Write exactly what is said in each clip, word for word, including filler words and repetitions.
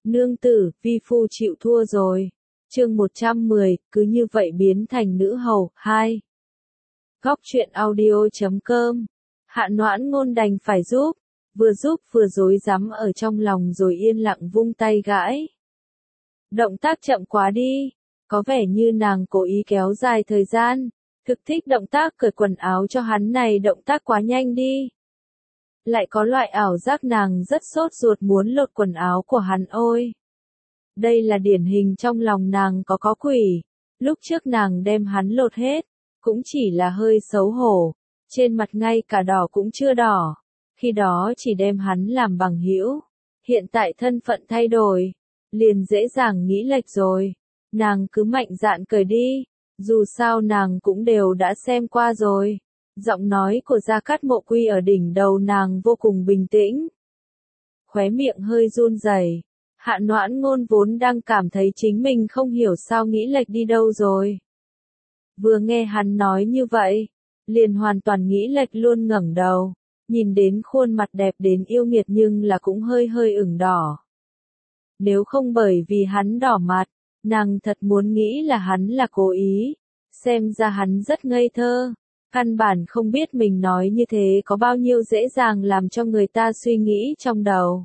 Nương tử, vi phu chịu thua rồi. Chương một trăm mười, cứ như vậy biến thành nữ hầu. Hai. Góc truyện audio chấm com. Hạ Noãn Ngôn đành phải giúp, vừa giúp vừa rối rắm ở trong lòng rồi yên lặng vung tay gãi. Động tác chậm quá đi, có vẻ như nàng cố ý kéo dài thời gian, thực thích động tác cởi quần áo cho hắn này, động tác quá nhanh đi. Lại có loại ảo giác nàng rất sốt ruột muốn lột quần áo của hắn ôi. Đây là điển hình trong lòng nàng có có quỷ, lúc trước nàng đem hắn lột hết, cũng chỉ là hơi xấu hổ, trên mặt ngay cả đỏ cũng chưa đỏ, khi đó chỉ đem hắn làm bằng hữu, hiện tại thân phận thay đổi, liền dễ dàng nghĩ lệch rồi, nàng cứ mạnh dạn cởi đi, dù sao nàng cũng đều đã xem qua rồi. Giọng nói của Gia Cát Mộ Quy ở đỉnh đầu nàng vô cùng bình tĩnh. Khóe miệng hơi run rẩy. Hạ Noãn Ngôn vốn đang cảm thấy chính mình không hiểu sao nghĩ lệch đi đâu rồi. Vừa nghe hắn nói như vậy, liền hoàn toàn nghĩ lệch luôn, ngẩng đầu, nhìn đến khuôn mặt đẹp đến yêu nghiệt nhưng là cũng hơi hơi ửng đỏ. Nếu không bởi vì hắn đỏ mặt, nàng thật muốn nghĩ là hắn là cố ý, xem ra hắn rất ngây thơ. Căn bản không biết mình nói như thế có bao nhiêu dễ dàng làm cho người ta suy nghĩ trong đầu.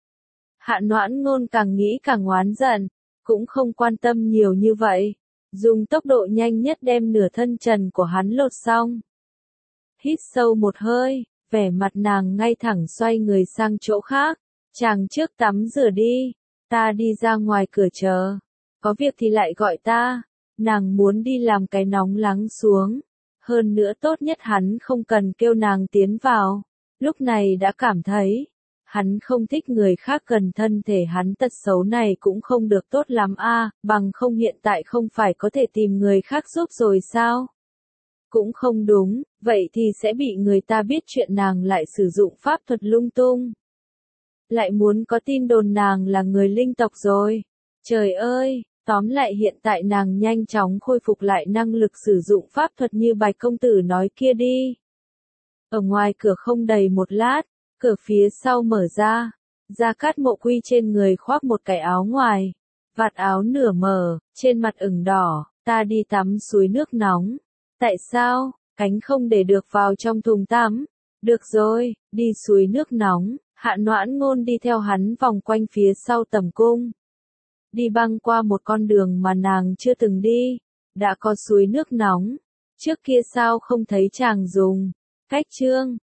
Hạ Noãn Ngôn càng nghĩ càng oán giận, cũng không quan tâm nhiều như vậy, dùng tốc độ nhanh nhất đem nửa thân trần của hắn lột xong. Hít sâu một hơi, vẻ mặt nàng ngay thẳng xoay người sang chỗ khác, chàng trước tắm rửa đi, ta đi ra ngoài cửa chờ, có việc thì lại gọi ta, nàng muốn đi làm cái nóng lắng xuống. Hơn nữa tốt nhất hắn không cần kêu nàng tiến vào, lúc này đã cảm thấy, hắn không thích người khác gần thân thể hắn, tật xấu này cũng không được tốt lắm a, à, bằng không hiện tại không phải có thể tìm người khác giúp rồi sao? Cũng không đúng, vậy thì sẽ bị người ta biết chuyện nàng lại sử dụng pháp thuật lung tung. Lại muốn có tin đồn nàng là người linh tộc rồi, trời ơi! Tóm lại hiện tại nàng nhanh chóng khôi phục lại năng lực sử dụng pháp thuật như Bạch công tử nói kia đi. Ở ngoài cửa không đầy một lát, cửa phía sau mở ra, Gia Cát Mộ Quy trên người khoác một cái áo ngoài, vạt áo nửa mở, trên mặt ửng đỏ, ta đi tắm suối nước nóng. Tại sao, cánh không để được vào trong thùng tắm? Được rồi, đi suối nước nóng, Hạ Noãn Ngôn đi theo hắn vòng quanh phía sau tầm cung. Đi băng qua một con đường mà nàng chưa từng đi, đã có suối nước nóng, trước kia sao không thấy chàng dùng. Cách chương,